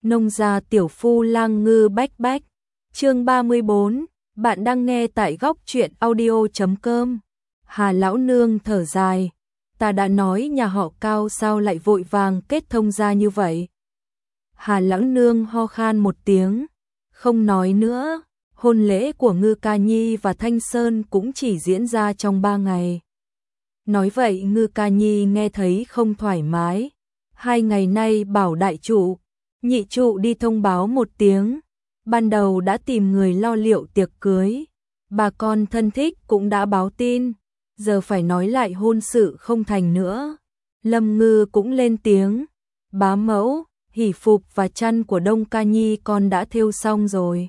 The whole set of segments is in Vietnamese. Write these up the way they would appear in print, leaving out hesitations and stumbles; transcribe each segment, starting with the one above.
Nông gia tiểu phu lang ngư bách bách. Chương 34, bạn đang nghe tại góc truyện audio.com. Hà lão nương thở dài, ta đã nói nhà họ Cao sao lại vội vàng kết thông gia như vậy. Hà lão nương ho khan một tiếng, không nói nữa. Hôn lễ của Ngư Ca Nhi và Thanh Sơn cũng chỉ diễn ra trong 3 ngày. Nói vậy Ngư Ca Nhi nghe thấy không thoải mái. 2 ngày nay bảo đại trụ, nhị trụ đi thông báo một tiếng. Ban đầu đã tìm người lo liệu tiệc cưới. Bà con thân thích cũng đã báo tin. Giờ phải nói lại hôn sự không thành nữa. Lâm Ngư cũng lên tiếng. Bá mẫu, hỷ phục và chăn của Đông Ca Nhi con đã thêu xong rồi.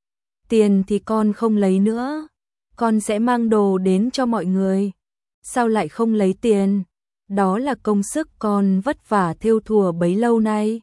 Tiền thì con không lấy nữa. Con sẽ mang đồ đến cho mọi người. Sao lại không lấy tiền? Đó là công sức con vất vả thêu thùa bấy lâu nay.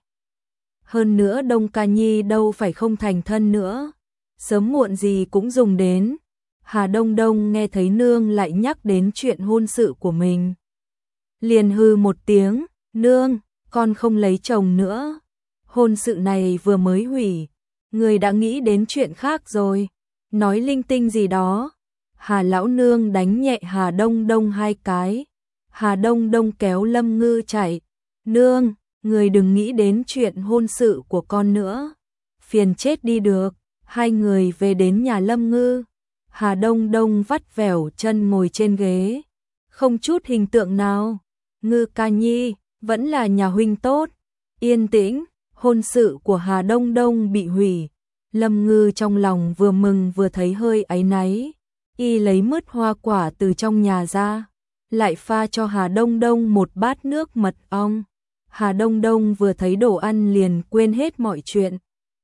Hơn nữa Đông Ca Nhi đâu phải không thành thân nữa. Sớm muộn gì cũng dùng đến. Hà Đông Đông nghe thấy nương lại nhắc đến chuyện hôn sự của mình. Liền hừ một tiếng, nương, con không lấy chồng nữa. Hôn sự này vừa mới hủy, người đã nghĩ đến chuyện khác rồi. Nói linh tinh gì đó. Hà lão nương đánh nhẹ Hà Đông Đông 2 cái. Hà Đông Đông kéo Lâm Ngư chạy. Nương, người đừng nghĩ đến chuyện hôn sự của con nữa. Phiền chết đi được. 2 người về đến nhà Lâm Ngư. Hà Đông Đông vắt vẻo chân ngồi trên ghế. Không chút hình tượng nào. Ngư Ca Nhi, vẫn là nhà huynh tốt. Yên tĩnh, hôn sự của Hà Đông Đông bị hủy. Lâm Ngư trong lòng vừa mừng vừa thấy hơi áy náy. Y lấy mứt hoa quả từ trong nhà ra, lại pha cho Hà Đông Đông một bát nước mật ong. Hà Đông Đông vừa thấy đồ ăn liền quên hết mọi chuyện.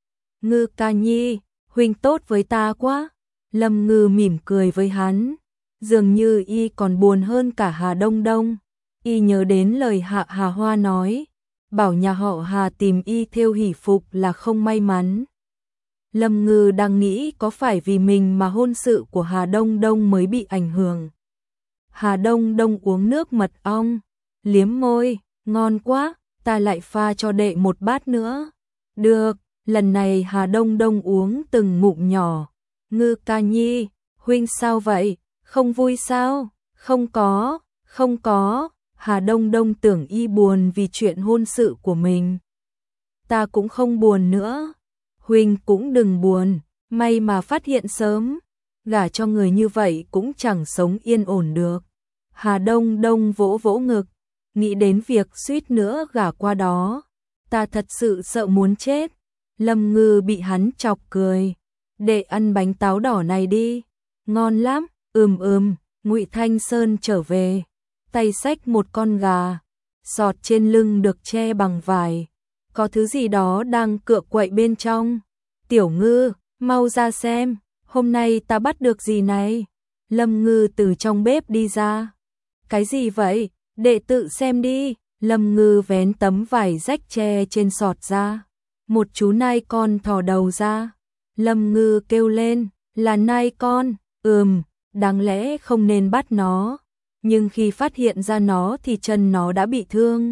Ngư Ca Nhi, huynh tốt với ta quá. Lâm Ngư mỉm cười với hắn, dường như y còn buồn hơn cả Hà Đông Đông. Y nhớ đến lời Hạ Hà Hoa nói, bảo nhà họ Hà tìm y thêu hỷ phục là không may mắn. Lâm Ngư đang nghĩ có phải vì mình mà hôn sự của Hà Đông Đông mới bị ảnh hưởng. Hà Đông Đông uống nước mật ong, liếm môi, ngon quá, ta lại pha cho đệ một bát nữa. Được, lần này Hà Đông Đông uống từng ngụm nhỏ. Ngư Ca Nhi, huynh sao vậy, không vui sao? Không có, Hà Đông Đông tưởng y buồn vì chuyện hôn sự của mình. Ta cũng không buồn nữa. Huynh cũng đừng buồn, may mà phát hiện sớm, gả cho người như vậy cũng chẳng sống yên ổn được. Hà Đông Đông vỗ vỗ ngực, nghĩ đến việc suýt nữa gả qua đó, ta thật sự sợ muốn chết. Lâm Ngư bị hắn chọc cười, để ăn bánh táo đỏ này đi, ngon lắm. Ngụy Thanh Sơn trở về, tay xách một con gà, sọt trên lưng được che bằng vải. Có thứ gì đó đang cựa quậy bên trong. Tiểu Ngư, mau ra xem, hôm nay ta bắt được gì này. Lâm Ngư từ trong bếp đi ra. Cái gì vậy, đệ tự xem đi. Lâm Ngư vén tấm vải rách che trên sọt ra. Một chú nai con thò đầu ra. Lâm Ngư kêu lên, là nai con. Đáng lẽ không nên bắt nó. Nhưng khi phát hiện ra nó thì chân nó đã bị thương.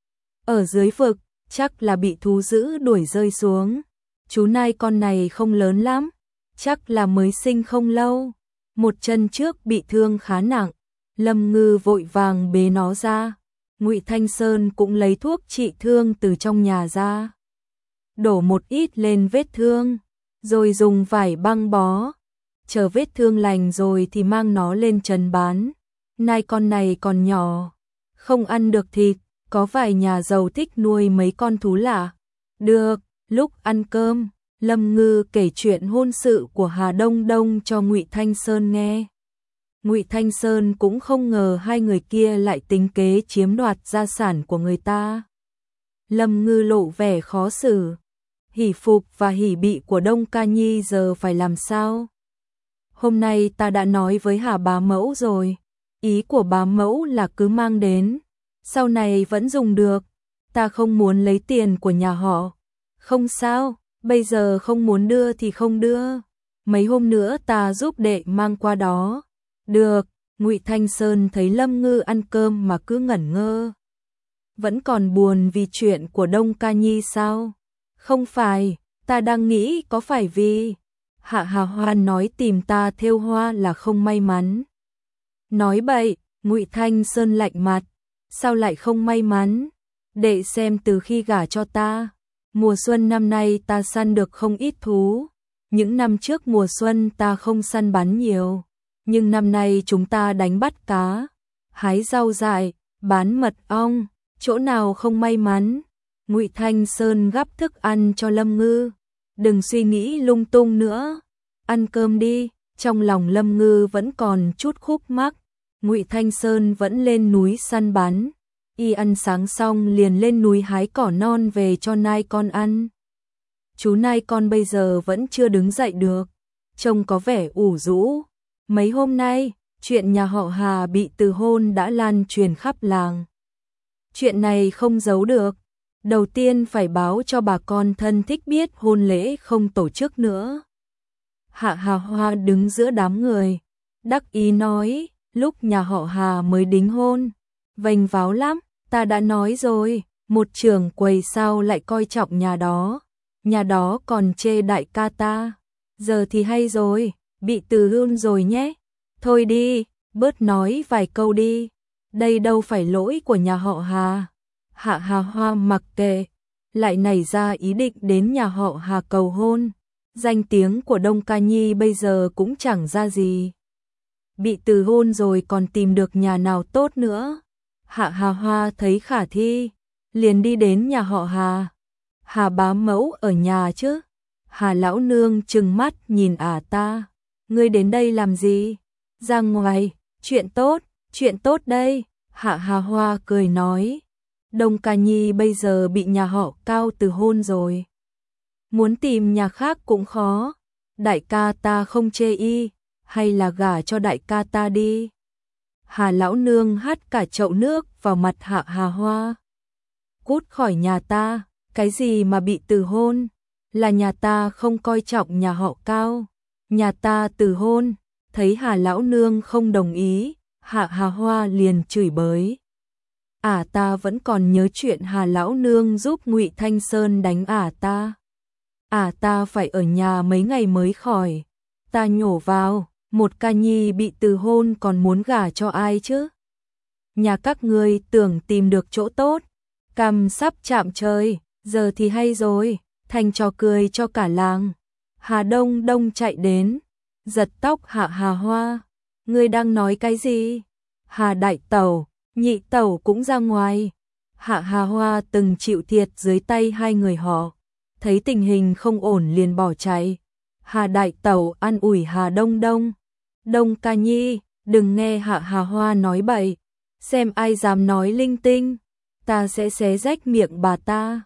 Ở dưới vực, chắc là bị thú dữ đuổi rơi xuống. Chú nai con này không lớn lắm, chắc là mới sinh không lâu. Một chân trước bị thương khá nặng. Lâm Ngư vội vàng bế nó ra. Ngụy Thanh Sơn cũng lấy thuốc trị thương từ trong nhà ra, đổ một ít lên vết thương, rồi dùng vải băng bó. Chờ vết thương lành rồi thì mang nó lên trần bán. Nai con này còn nhỏ, không ăn được thịt. Có vài nhà giàu thích nuôi mấy con thú lạ. Được, lúc ăn cơm, Lâm Ngư kể chuyện hôn sự của Hà Đông Đông cho Ngụy Thanh Sơn nghe. Ngụy Thanh Sơn cũng không ngờ 2 người kia lại tính kế chiếm đoạt gia sản của người ta. Lâm Ngư lộ vẻ khó xử. Hỷ phục và hỷ bị của Đông Ca Nhi giờ phải làm sao? Hôm nay ta đã nói với Hà bá mẫu rồi. Ý của bá mẫu là cứ mang đến, sau này vẫn dùng được. Ta không muốn lấy tiền của nhà họ. Không sao, bây giờ không muốn đưa thì không đưa. Mấy hôm nữa ta giúp đệ mang qua đó. Được. Ngụy Thanh Sơn thấy Lâm Ngư ăn cơm mà cứ ngẩn ngơ. Vẫn còn buồn vì chuyện của Đông Ca Nhi sao? Không phải, ta đang nghĩ có phải vì Hạ Hà Hoa nói tìm ta thêu hoa là không may mắn. Nói bậy, Ngụy Thanh Sơn lạnh mặt, sao lại không may mắn? Đệ xem từ khi gả cho ta, mùa xuân năm nay ta săn được không ít thú. Những năm trước mùa xuân ta không săn bắn nhiều, nhưng năm nay chúng ta đánh bắt cá, hái rau dại, bán mật ong, chỗ nào không may mắn. Ngụy Thanh Sơn gắp thức ăn cho Lâm Ngư, đừng suy nghĩ lung tung nữa, ăn cơm đi. Trong lòng Lâm Ngư vẫn còn chút khúc mắc, Ngụy Thanh Sơn vẫn lên núi săn bắn, y ăn sáng xong liền lên núi hái cỏ non về cho nai con ăn. Chú nai con bây giờ vẫn chưa đứng dậy được, trông có vẻ ủ rũ. Mấy hôm nay, chuyện nhà họ Hà bị từ hôn đã lan truyền khắp làng. Chuyện này không giấu được, đầu tiên phải báo cho bà con thân thích biết hôn lễ không tổ chức nữa. Hạ Hà Hoa đứng giữa đám người, đắc ý nói, lúc nhà họ Hà mới đính hôn, vênh váo lắm, ta đã nói rồi, một trưởng quầy sao lại coi trọng nhà đó còn chê đại ca ta, giờ thì hay rồi, bị từ hôn rồi nhé, thôi đi, bớt nói vài câu đi, đây đâu phải lỗi của nhà họ Hà. Hạ Hà Hoa mặc kệ, lại nảy ra ý định đến nhà họ Hà cầu hôn. Danh tiếng của Đông Ca Nhi bây giờ cũng chẳng ra gì. Bị từ hôn rồi còn tìm được nhà nào tốt nữa. Hạ Hà Hoa thấy khả thi, liền đi đến nhà họ Hà. Hà bá mẫu ở nhà chứ? Hà lão nương trừng mắt nhìn ta. Ngươi đến đây làm gì? Ra ngoài, chuyện tốt đây. Hạ Hà Hoa cười nói. Đông Ca Nhi bây giờ bị nhà họ Cao từ hôn rồi. Muốn tìm nhà khác cũng khó. Đại ca ta không chê y, hay là gả cho đại ca ta đi. Hà lão nương hắt cả chậu nước vào mặt Hạ Hà Hoa. Cút khỏi nhà ta, cái gì mà bị từ hôn? Là nhà ta không coi trọng nhà họ Cao. Nhà ta từ hôn, thấy Hà lão nương không đồng ý, Hạ Hà Hoa liền chửi bới. Ta vẫn còn nhớ chuyện Hà lão nương giúp Ngụy Thanh Sơn đánh ta. Ta phải ở nhà mấy ngày mới khỏi. Ta nhổ vào, một Ca Nhi bị từ hôn còn muốn gả cho ai chứ? Nhà các ngươi tưởng tìm được chỗ tốt, cằm sắp chạm trời, giờ thì hay rồi, thành trò cười cho cả làng. Hà Đông Đông chạy đến, giật tóc Hạ Hà Hoa. Ngươi đang nói cái gì? Hà đại tẩu, nhị tẩu cũng ra ngoài. Hạ Hà Hoa từng chịu thiệt dưới tay hai người họ, thấy tình hình không ổn liền bỏ chạy. Hà đại tẩu an ủi Hà Đông Đông. Đông Ca Nhi, đừng nghe Hạ Hà Hoa nói bậy, xem ai dám nói linh tinh, ta sẽ xé rách miệng bà ta.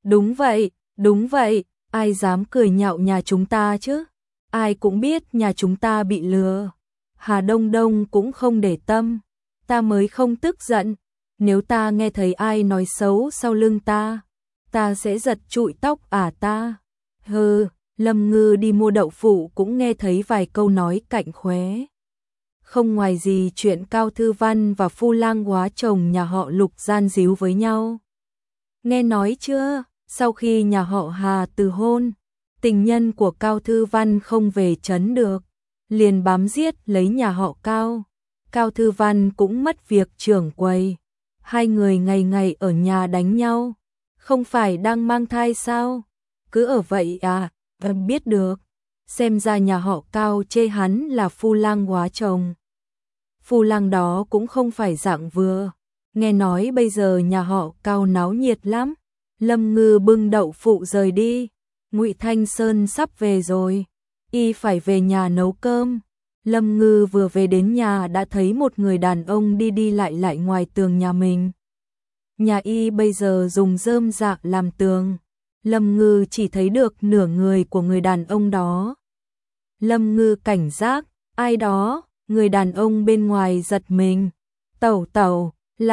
Đúng vậy, ai dám cười nhạo nhà chúng ta chứ? Ai cũng biết nhà chúng ta bị lừa. Hà Đông Đông cũng không để tâm, ta mới không tức giận, nếu ta nghe thấy ai nói xấu sau lưng ta sẽ giật trụi tóc ta. Hừ, Lâm Ngư đi mua đậu phụ cũng nghe thấy vài câu nói cạnh khóe. Không ngoài gì chuyện Cao Thư Văn và Phu Lang Hóa chồng nhà họ Lục gian díu với nhau. Nghe nói chưa, sau khi nhà họ Hà từ hôn, tình nhân của Cao Thư Văn không về trấn được, liền bám giết lấy nhà họ Cao. Cao Thư Văn cũng mất việc trưởng quầy, hai người ngày ngày ở nhà đánh nhau. Không phải đang mang thai sao? Cứ ở vậy vẫn biết được. Xem ra nhà họ Cao chê hắn là Phu Lang Hóa chồng. Phu Lang đó cũng không phải dạng vừa. Nghe nói bây giờ nhà họ Cao náo nhiệt lắm. Lâm Ngư bưng đậu phụ rời đi. Ngụy Thanh Sơn sắp về rồi, y phải về nhà nấu cơm. Lâm Ngư vừa về đến nhà đã thấy một người đàn ông đi đi lại lại ngoài tường nhà mình. Nhà y bây giờ dùng rơm rạ làm tường. Lâm Ngư chỉ thấy được nửa người của người đàn ông đó. Lâm Ngư cảnh giác, ai đó? Người đàn ông bên ngoài giật mình. Tẩu,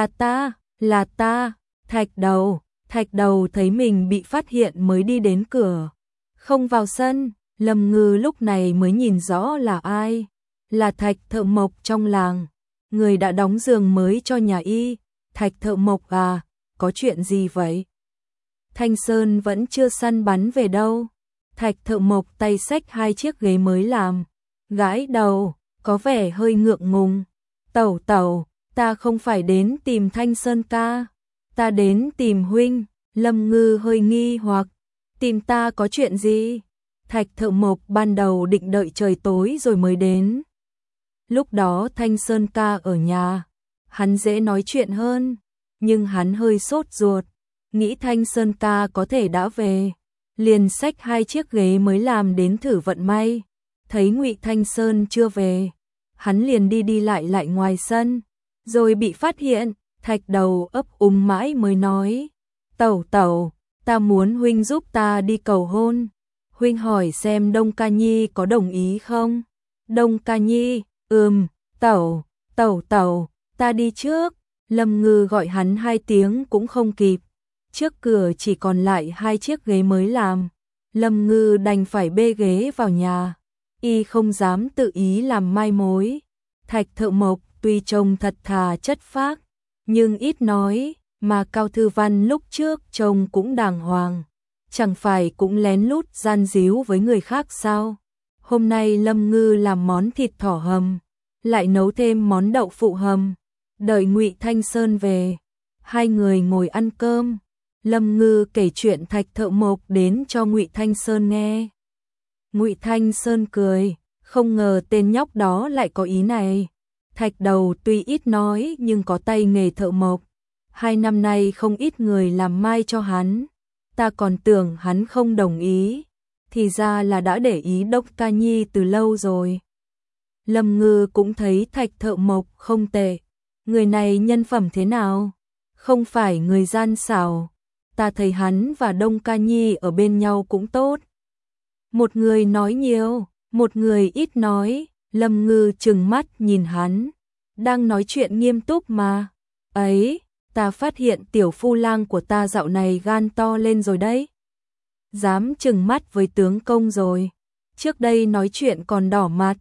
là ta, Thạch đầu thấy mình bị phát hiện mới đi đến cửa. Không vào sân, Lâm Ngư lúc này mới nhìn rõ là ai. Là Thạch thợ mộc trong làng, người đã đóng giường mới cho nhà y. Thạch thợ mộc có chuyện gì vậy? Thanh Sơn vẫn chưa săn bắn về đâu. Thạch Thợ Mộc tay xách 2 chiếc ghế mới làm, gãi đầu, có vẻ hơi ngượng ngùng. Tẩu tẩu, ta không phải đến tìm Thanh Sơn ca, ta đến tìm huynh. Lâm Ngư hơi nghi hoặc, tìm ta có chuyện gì? Thạch Thợ Mộc ban đầu định đợi trời tối rồi mới đến. Lúc đó Thanh Sơn ca ở nhà, hắn dễ nói chuyện hơn, nhưng hắn hơi sốt ruột, nghĩ Thanh Sơn ca có thể đã về, liền xách 2 chiếc ghế mới làm đến thử vận may. Thấy Ngụy Thanh Sơn chưa về, hắn liền đi lại ngoài sân, rồi bị phát hiện. Thạch Đầu ấp mãi mới nói, tẩu tẩu, ta muốn huynh giúp ta đi cầu hôn. Huynh hỏi xem Đông Ca Nhi có đồng ý không? Đông Ca Nhi, tẩu, tẩu, ta đi trước. Lâm Ngư gọi hắn 2 tiếng cũng không kịp. Trước cửa chỉ còn lại 2 chiếc ghế mới làm. Lâm Ngư đành phải bê ghế vào nhà. Y không dám tự ý làm mai mối. Thạch Thợ Mộc tuy trông thật thà chất phác, nhưng ít nói, mà Cao Thư Văn lúc trước trông cũng đàng hoàng. Chẳng phải cũng lén lút gian díu với người khác sao? Hôm nay Lâm Ngư làm món thịt thỏ hầm, lại nấu thêm món đậu phụ hầm. Đợi Ngụy Thanh Sơn về, 2 người ngồi ăn cơm. Lâm Ngư kể chuyện Thạch Thợ Mộc đến cho Ngụy Thanh Sơn nghe. Ngụy Thanh Sơn cười, không ngờ tên nhóc đó lại có ý này. Thạch Đầu tuy ít nói nhưng có tay nghề thợ mộc. 2 năm nay không ít người làm mai cho hắn. Ta còn tưởng hắn không đồng ý, thì ra là đã để ý Đông Ca Nhi từ lâu rồi. Lâm Ngư cũng thấy Thạch Thợ Mộc không tệ. Người này nhân phẩm thế nào? Không phải người gian xảo. Ta thấy hắn và Đông Ca Nhi ở bên nhau cũng tốt. Một người nói nhiều, một người ít nói. Lâm Ngư trừng mắt nhìn hắn, đang nói chuyện nghiêm túc mà. Ấy, ta phát hiện tiểu phu lang của ta dạo này gan to lên rồi đấy. Dám trừng mắt với tướng công rồi. Trước đây nói chuyện còn đỏ mặt.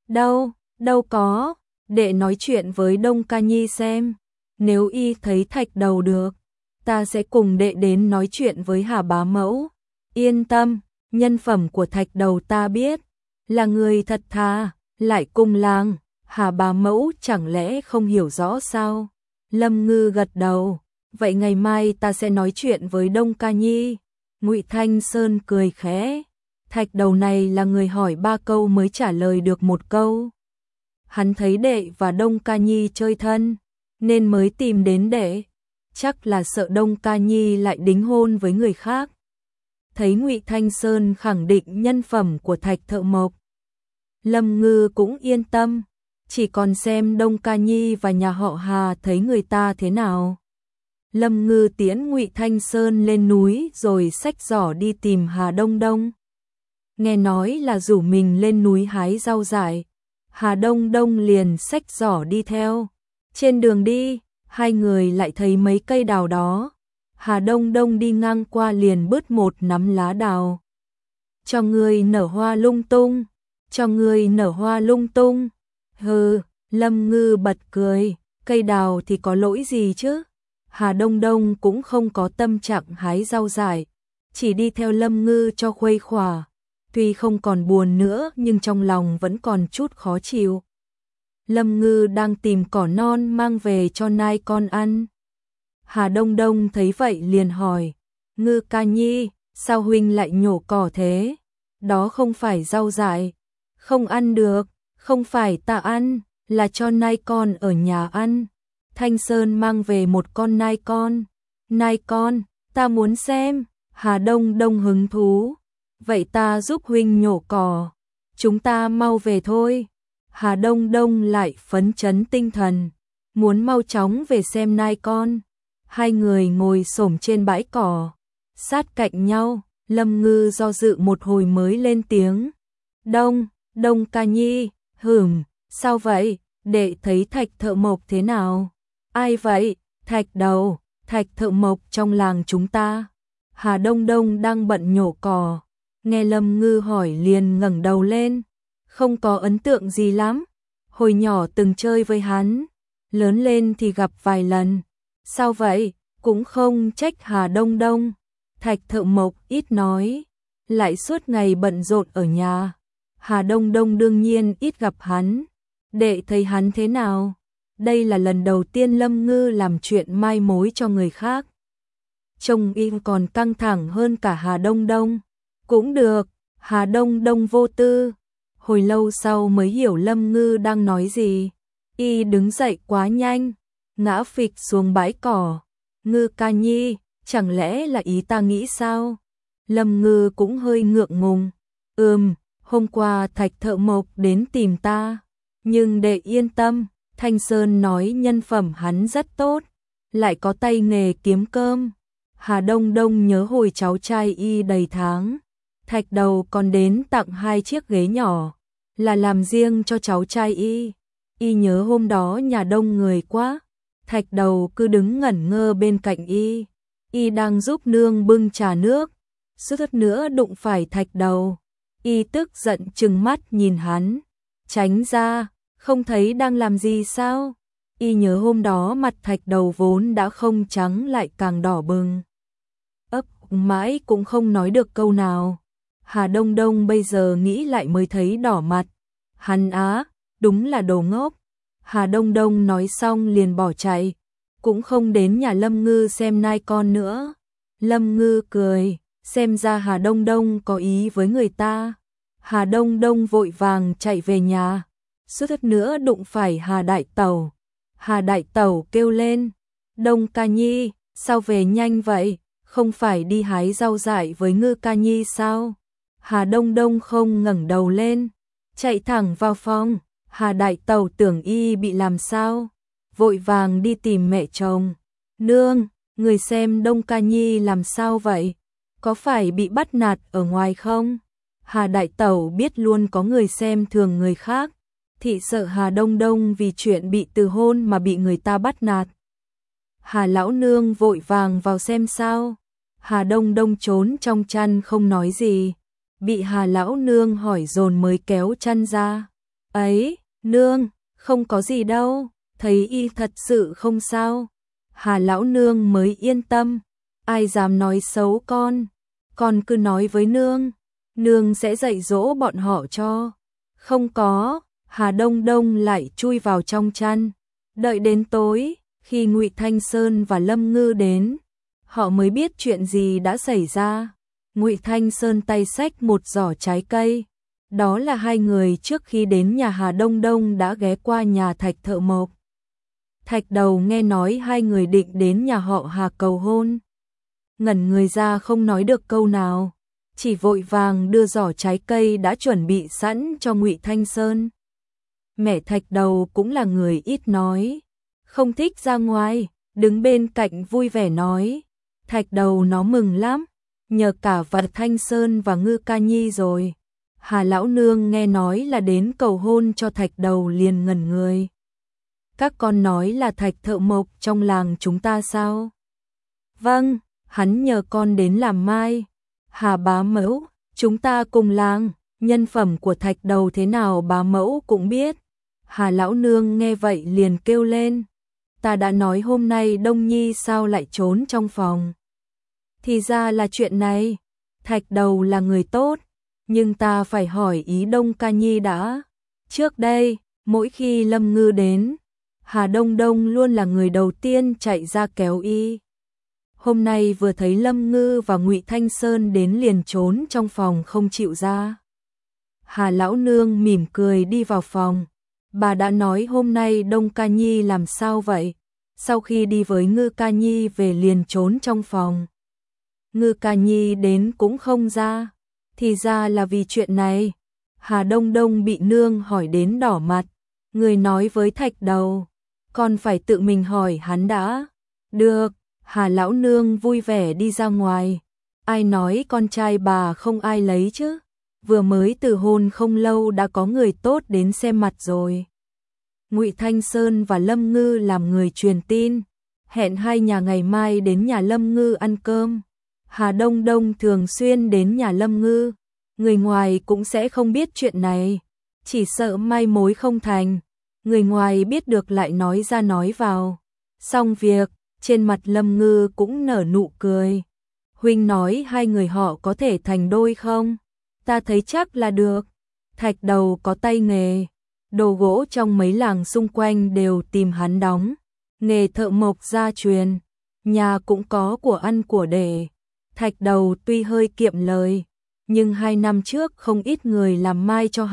Đâu có, đệ nói chuyện với Đông Ca Nhi xem. Nếu y thấy Thạch Đầu được, ta sẽ cùng đệ đến nói chuyện với Hà bá mẫu. Yên tâm, nhân phẩm của Thạch Đầu ta biết, là người thật thà, lại cùng làng. Hà bá mẫu chẳng lẽ không hiểu rõ sao? Lâm Ngư gật đầu, vậy ngày mai ta sẽ nói chuyện với Đông Ca Nhi. Ngụy Thanh Sơn cười khẽ, Thạch Đầu này là người hỏi 3 câu mới trả lời được 1 câu. Hắn thấy đệ và Đông Ca Nhi chơi thân, nên mới tìm đến đệ, chắc là sợ Đông Ca Nhi lại đính hôn với người khác. Thấy Ngụy Thanh Sơn khẳng định nhân phẩm của Thạch Thợ Mộc, Lâm Ngư cũng yên tâm, chỉ còn xem Đông Ca Nhi và nhà họ Hà thấy người ta thế nào. Lâm Ngư tiễn Ngụy Thanh Sơn lên núi rồi xách giỏ đi tìm Hà Đông Đông. Nghe nói là rủ mình lên núi hái rau dại, Hà Đông Đông liền xách giỏ đi theo. Trên đường đi, 2 người lại thấy mấy cây đào đó. Hà Đông Đông đi ngang qua liền bứt một nắm lá đào. Cho người nở hoa lung tung, cho người nở hoa lung tung. Hừ, Lâm Ngư bật cười, cây đào thì có lỗi gì chứ? Hà Đông Đông cũng không có tâm trạng hái rau dại, chỉ đi theo Lâm Ngư cho khuây khỏa. Tuy không còn buồn nữa nhưng trong lòng vẫn còn chút khó chịu. Lâm Ngư đang tìm cỏ non mang về cho nai con ăn. Hà Đông Đông thấy vậy liền hỏi, Ngư Ca Nhi, sao huynh lại nhổ cỏ thế? Đó không phải rau dại, không ăn được, không phải ta ăn, là cho nai con ở nhà ăn. Thanh Sơn mang về một con nai con. Nai con, ta muốn xem. Hà Đông Đông hứng thú. Vậy ta giúp huynh nhổ cỏ. Chúng ta mau về thôi. Hà Đông Đông lại phấn chấn tinh thần, muốn mau chóng về xem nai con. 2 người ngồi xổm trên bãi cỏ, sát cạnh nhau. Lâm Ngư do dự một hồi mới lên tiếng. Đông Ca Nhi, sao vậy? Đệ thấy Thạch Thợ Mộc thế nào? Ai vậy? Thạch Đầu, Thạch Thợ Mộc trong làng chúng ta. Hà Đông Đông đang bận nhổ cỏ, nghe Lâm Ngư hỏi liền ngẩng đầu lên. Không có ấn tượng gì lắm, hồi nhỏ từng chơi với hắn, lớn lên thì gặp vài lần. Sao vậy? Cũng không trách Hà Đông Đông. Thạch Thợ Mộc ít nói, lại suốt ngày bận rộn ở nhà. Hà Đông Đông đương nhiên ít gặp hắn. Đệ thấy hắn thế nào? Đây là lần đầu tiên Lâm Ngư làm chuyện mai mối cho người khác. Trông y còn căng thẳng hơn cả Hà Đông Đông. Cũng được, Hà Đông Đông vô tư. Hồi lâu sau mới hiểu Lâm Ngư đang nói gì. Y đứng dậy quá nhanh, ngã phịch xuống bãi cỏ. Ngư ca nhi, chẳng lẽ là ý ta nghĩ sao? Lâm Ngư cũng hơi ngượng ngùng. Hôm qua Thạch Thợ Mộc đến tìm ta. Nhưng đệ yên tâm, Thanh Sơn nói nhân phẩm hắn rất tốt, lại có tay nghề kiếm cơm. Hà Đông Đông nhớ hồi cháu trai y đầy tháng, Thạch Đầu còn đến tặng 2 chiếc ghế nhỏ, là làm riêng cho cháu trai y. Y nhớ hôm đó nhà đông người quá, Thạch Đầu cứ đứng ngẩn ngơ bên cạnh y. Y đang giúp nương bưng trà nước, suýt nữa đụng phải Thạch Đầu. Y tức giận trừng mắt nhìn hắn, tránh ra, không thấy đang làm gì sao? Y nhớ hôm đó mặt Thạch Đầu vốn đã không trắng lại càng đỏ bừng. Ấp mãi cũng không nói được câu nào. Hà Đông Đông bây giờ nghĩ lại mới thấy đỏ mặt. Hắn á, đúng là đồ ngốc. Hà Đông Đông nói xong liền bỏ chạy, cũng không đến nhà Lâm Ngư xem nai con nữa. Lâm Ngư cười, xem ra Hà Đông Đông có ý với người ta. Hà Đông Đông vội vàng chạy về nhà, suýt nữa đụng phải Hà Đại Tẩu. Hà Đại Tẩu kêu lên, Đông ca nhi, sao về nhanh vậy, không phải đi hái rau dại với Ngư ca nhi sao? Hà Đông Đông không ngẩng đầu lên, chạy thẳng vào phòng. Hà Đại Tẩu tưởng y bị làm sao, vội vàng đi tìm mẹ chồng. Nương, người xem Đông ca nhi làm sao vậy? Có phải bị bắt nạt ở ngoài không? Hà Đại Tẩu biết luôn có người xem thường người khác, thị sợ Hà Đông Đông vì chuyện bị từ hôn mà bị người ta bắt nạt. Hà lão nương vội vàng vào xem sao. Hà Đông Đông trốn trong chăn không nói gì, bị Hà lão nương hỏi dồn mới kéo chăn ra. Ấy, nương, không có gì đâu, thấy y thật sự không sao. Hà lão nương mới yên tâm, ai dám nói xấu con cứ nói với nương, nương sẽ dạy dỗ bọn họ cho. Không có. Hà Đông Đông lại chui vào trong chăn. Đợi đến tối, khi Ngụy Thanh Sơn và Lâm Ngư đến, họ mới biết chuyện gì đã xảy ra. Ngụy Thanh Sơn tay xách một giỏ trái cây. Đó là 2 người trước khi đến nhà Hà Đông Đông đã ghé qua nhà Thạch Thợ Mộc. Thạch Đầu nghe nói 2 người định đến nhà họ Hà cầu hôn, ngẩn người ra không nói được câu nào, chỉ vội vàng đưa giỏ trái cây đã chuẩn bị sẵn cho Ngụy Thanh Sơn. Mẹ Thạch Đầu cũng là người ít nói, không thích ra ngoài, đứng bên cạnh vui vẻ nói. Thạch Đầu nó mừng lắm, nhờ cả vật Thanh Sơn và Ngư ca nhi rồi. Hà lão nương nghe nói là đến cầu hôn cho Thạch Đầu liền ngẩn người. Các con nói là Thạch Thợ Mộc trong làng chúng ta sao? Vâng, hắn nhờ con đến làm mai. Hà bá mẫu, chúng ta cùng làng, nhân phẩm của Thạch Đầu thế nào bá mẫu cũng biết. Hà lão nương nghe vậy liền kêu lên, ta đã nói hôm nay Đông Nhi sao lại trốn trong phòng. Thì ra là chuyện này, Thạch Đầu là người tốt, nhưng ta phải hỏi ý Đông ca nhi đã. Trước đây, mỗi khi Lâm Ngư đến, Hà Đông Đông luôn là người đầu tiên chạy ra kéo y. Hôm nay vừa thấy Lâm Ngư và Ngụy Thanh Sơn đến liền trốn trong phòng không chịu ra. Hà lão nương mỉm cười đi vào phòng. Bà đã nói hôm nay Đông ca nhi làm sao vậy? Sau khi đi với Ngư ca nhi về liền trốn trong phòng. Ngư ca nhi đến cũng không ra. Thì ra là vì chuyện này. Hà Đông Đông bị nương hỏi đến đỏ mặt. Người nói với Thạch Đầu, con phải tự mình hỏi hắn đã. Được. Hà lão nương vui vẻ đi ra ngoài. Ai nói con trai bà không ai lấy chứ? Vừa mới từ hôn không lâu đã có người tốt đến xem mặt rồi. Ngụy Thanh Sơn và Lâm Ngư làm người truyền tin, hẹn 2 nhà ngày mai đến nhà Lâm Ngư ăn cơm. Hà Đông Đông thường xuyên đến nhà Lâm Ngư, người ngoài cũng sẽ không biết chuyện này, chỉ sợ mai mối không thành, người ngoài biết được lại nói ra nói vào. Xong việc, trên mặt Lâm Ngư cũng nở nụ cười. huynh nói hai người họ có thể thành đôi không? Ta thấy chắc là được. Thạch Đầu có tay nghề, đồ gỗ trong mấy làng xung quanh đều tìm hắn đóng, nghề thợ mộc gia truyền, nhà cũng có của ăn của để. Thạch Đầu tuy hơi kiệm lời, nhưng 2 năm trước không ít người làm mai cho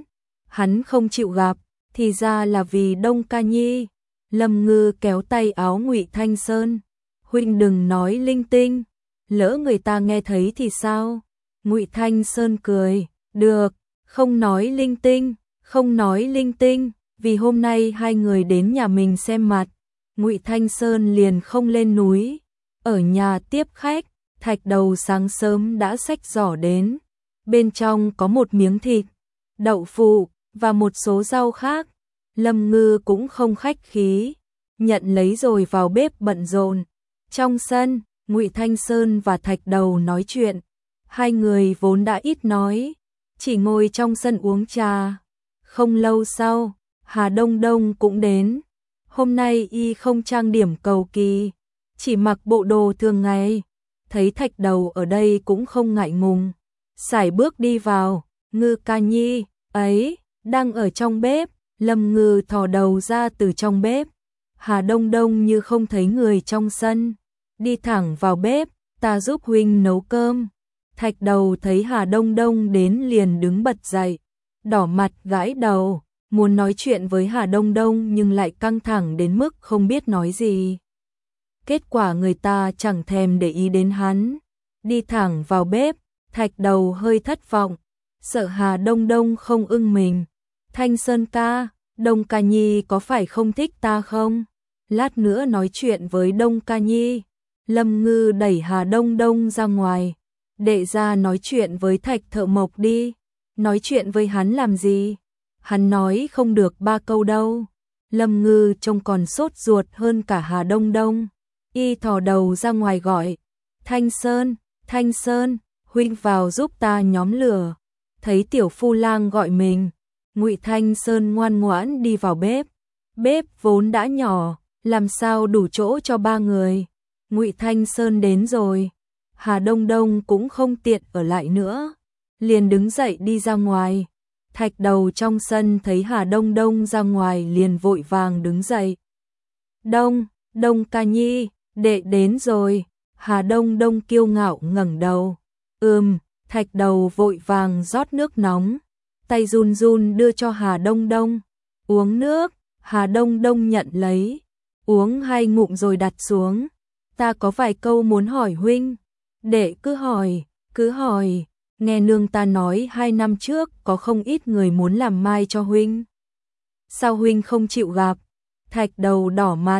hắn không chịu gặp, thì ra là vì Đông Ca Nhi. Lâm Ngư kéo tay áo Ngụy Thanh Sơn, huynh đừng nói linh tinh, lỡ người ta nghe thấy thì sao? Ngụy Thanh Sơn cười, được, không nói linh tinh, không nói linh tinh, vì hôm nay hai người đến nhà mình xem mặt. Ngụy Thanh Sơn liền không lên núi, ở nhà tiếp khách. Thạch Đầu sáng sớm đã xách giỏ đến, bên trong có một miếng thịt, đậu phụ và một số rau khác. Lâm Ngư cũng không khách khí, nhận lấy rồi vào bếp bận rộn. Trong sân, Ngụy Thanh Sơn và Thạch Đầu nói chuyện, hai người vốn đã ít nói, chỉ ngồi trong sân uống trà. Không lâu sau, Hà Đông Đông cũng đến. Hôm nay y không trang điểm cầu kỳ, chỉ mặc bộ đồ thường ngày. Thấy Thạch Đầu ở đây cũng không ngại ngùng, sải bước đi vào. Ngư ca nhi ấy đang ở trong bếp. Lâm Ngư thò đầu ra từ trong bếp. Hà Đông Đông như không thấy người trong sân, đi thẳng vào bếp. Ta giúp huynh nấu cơm. Thạch Đầu thấy Hà Đông Đông đến liền đứng bật dậy, đỏ mặt gãi đầu, muốn nói chuyện với Hà Đông Đông nhưng lại căng thẳng đến mức không biết nói gì. Kết quả người ta chẳng thèm để ý đến hắn, đi thẳng vào bếp. Thạch Đầu hơi thất vọng, sợ Hà Đông Đông không ưng mình. Thanh Sơn ca, Đông Ca Nhi có phải không thích ta không? Lát nữa nói chuyện với Đông Ca Nhi. Lâm Ngư đẩy Hà Đông Đông ra ngoài. Đệ ra nói chuyện với Thạch thợ mộc đi. Nói chuyện với hắn làm gì? Hắn nói không được 3 câu đâu. Lâm Ngư trông còn sốt ruột hơn cả Hà Đông Đông. Y thò đầu ra ngoài gọi, Thanh Sơn, huynh vào giúp ta nhóm lửa. Thấy tiểu phu lang gọi mình, Ngụy Thanh Sơn ngoan ngoãn đi vào bếp. Bếp vốn đã nhỏ, làm sao đủ chỗ cho 3 người. Ngụy Thanh Sơn đến rồi, Hà Đông Đông cũng không tiện ở lại nữa, liền đứng dậy đi ra ngoài. Thạch Đầu trong sân thấy Hà Đông Đông ra ngoài liền vội vàng đứng dậy. Đông Ca Nhi, đệ đến rồi. Hà Đông Đông kiêu ngạo ngẩng đầu. Thạch Đầu vội vàng rót nước nóng, tay run run đưa cho Hà Đông Đông. Uống nước. Hà Đông Đông nhận lấy, uống 2 ngụm rồi đặt xuống. Ta có vài câu muốn hỏi huynh. Đệ cứ hỏi. Nghe nương ta nói 2 năm trước có không ít người muốn làm mai cho huynh. Sao huynh không chịu gặp? Thạch Đầu đỏ mặt,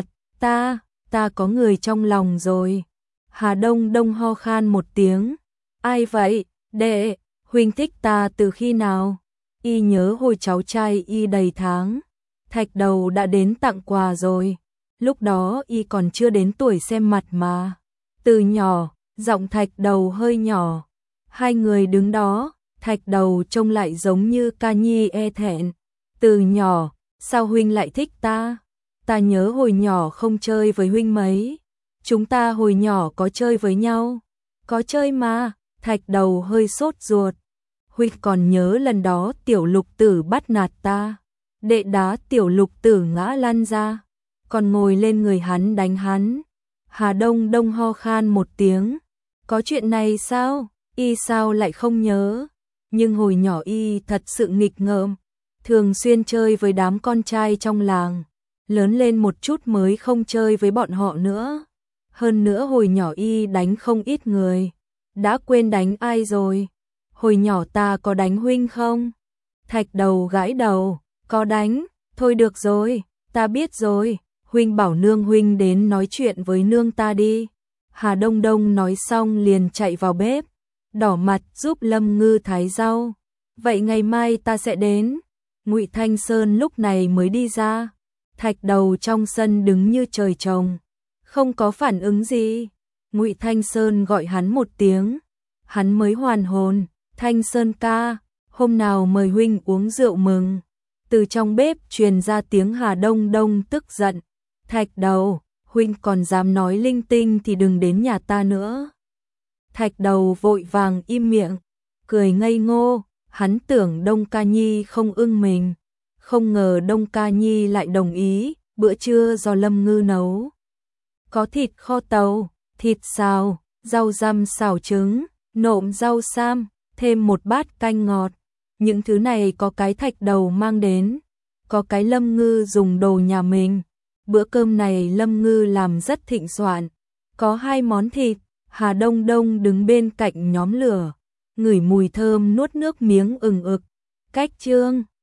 ta có người trong lòng rồi. Hà Đông Đông ho khan một tiếng. Ai vậy? Đệ, huynh thích ta từ khi nào? Y nhớ hồi cháu trai y đầy tháng, Thạch Đầu đã đến tặng quà rồi. Lúc đó y còn chưa đến tuổi xem mặt mà. Từ nhỏ, giọng Thạch Đầu hơi nhỏ. Hai người đứng đó, Thạch Đầu trông lại giống như Ca Nhi e thẹn. Từ nhỏ, sao huynh lại thích ta? Ta nhớ hồi nhỏ không chơi với huynh mấy. Chúng ta hồi nhỏ có chơi với nhau. Có chơi mà. Thạch Đầu hơi sốt ruột. Huynh còn nhớ lần đó tiểu Lục Tử bắt nạt ta. Đệ đá tiểu Lục Tử ngã lăn ra, còn ngồi lên người hắn đánh hắn. Hà Đông Đông ho khan một tiếng. Có chuyện này sao? Y sao lại không nhớ? Nhưng hồi nhỏ y thật sự nghịch ngợm, thường xuyên chơi với đám con trai trong làng. Lớn lên một chút mới không chơi với bọn họ nữa. Hơn nữa hồi nhỏ y đánh không ít người. Đã quên đánh ai rồi? Hồi nhỏ ta có đánh huynh không? Thạch Đầu gãi đầu. Có đánh. Thôi được rồi, ta biết rồi. Huynh bảo nương huynh đến nói chuyện với nương ta đi. Hà Đông Đông nói xong liền chạy vào bếp, đỏ mặt giúp Lâm Ngư thái rau. Vậy ngày mai ta sẽ đến. Ngụy Thanh Sơn lúc này mới đi ra. Thạch Đầu trong sân đứng như trời trồng, không có phản ứng gì. Ngụy Thanh Sơn gọi hắn một tiếng, hắn mới hoàn hồn. Thanh Sơn ca, hôm nào mời huynh uống rượu mừng. Từ trong bếp truyền ra tiếng Hà Đông Đông tức giận. Thạch Đầu, huynh còn dám nói linh tinh thì đừng đến nhà ta nữa. Thạch Đầu vội vàng im miệng, cười ngây ngô, hắn tưởng Đông Ca Nhi không ưng mình, không ngờ Đông Ca Nhi lại đồng ý, bữa trưa do Lâm Ngư nấu. Có thịt kho tàu, thịt xào, rau răm xào trứng, nộm rau sam, thêm một bát canh ngọt. Những thứ này có cái Thạch Đầu mang đến, có cái Lâm Ngư dùng đồ nhà mình. Bữa cơm này Lâm Ngư làm rất thịnh soạn, có 2 món thịt. Hà Đông Đông đứng bên cạnh nhóm lửa, ngửi mùi thơm nuốt nước miếng ừng ực. Cách Chương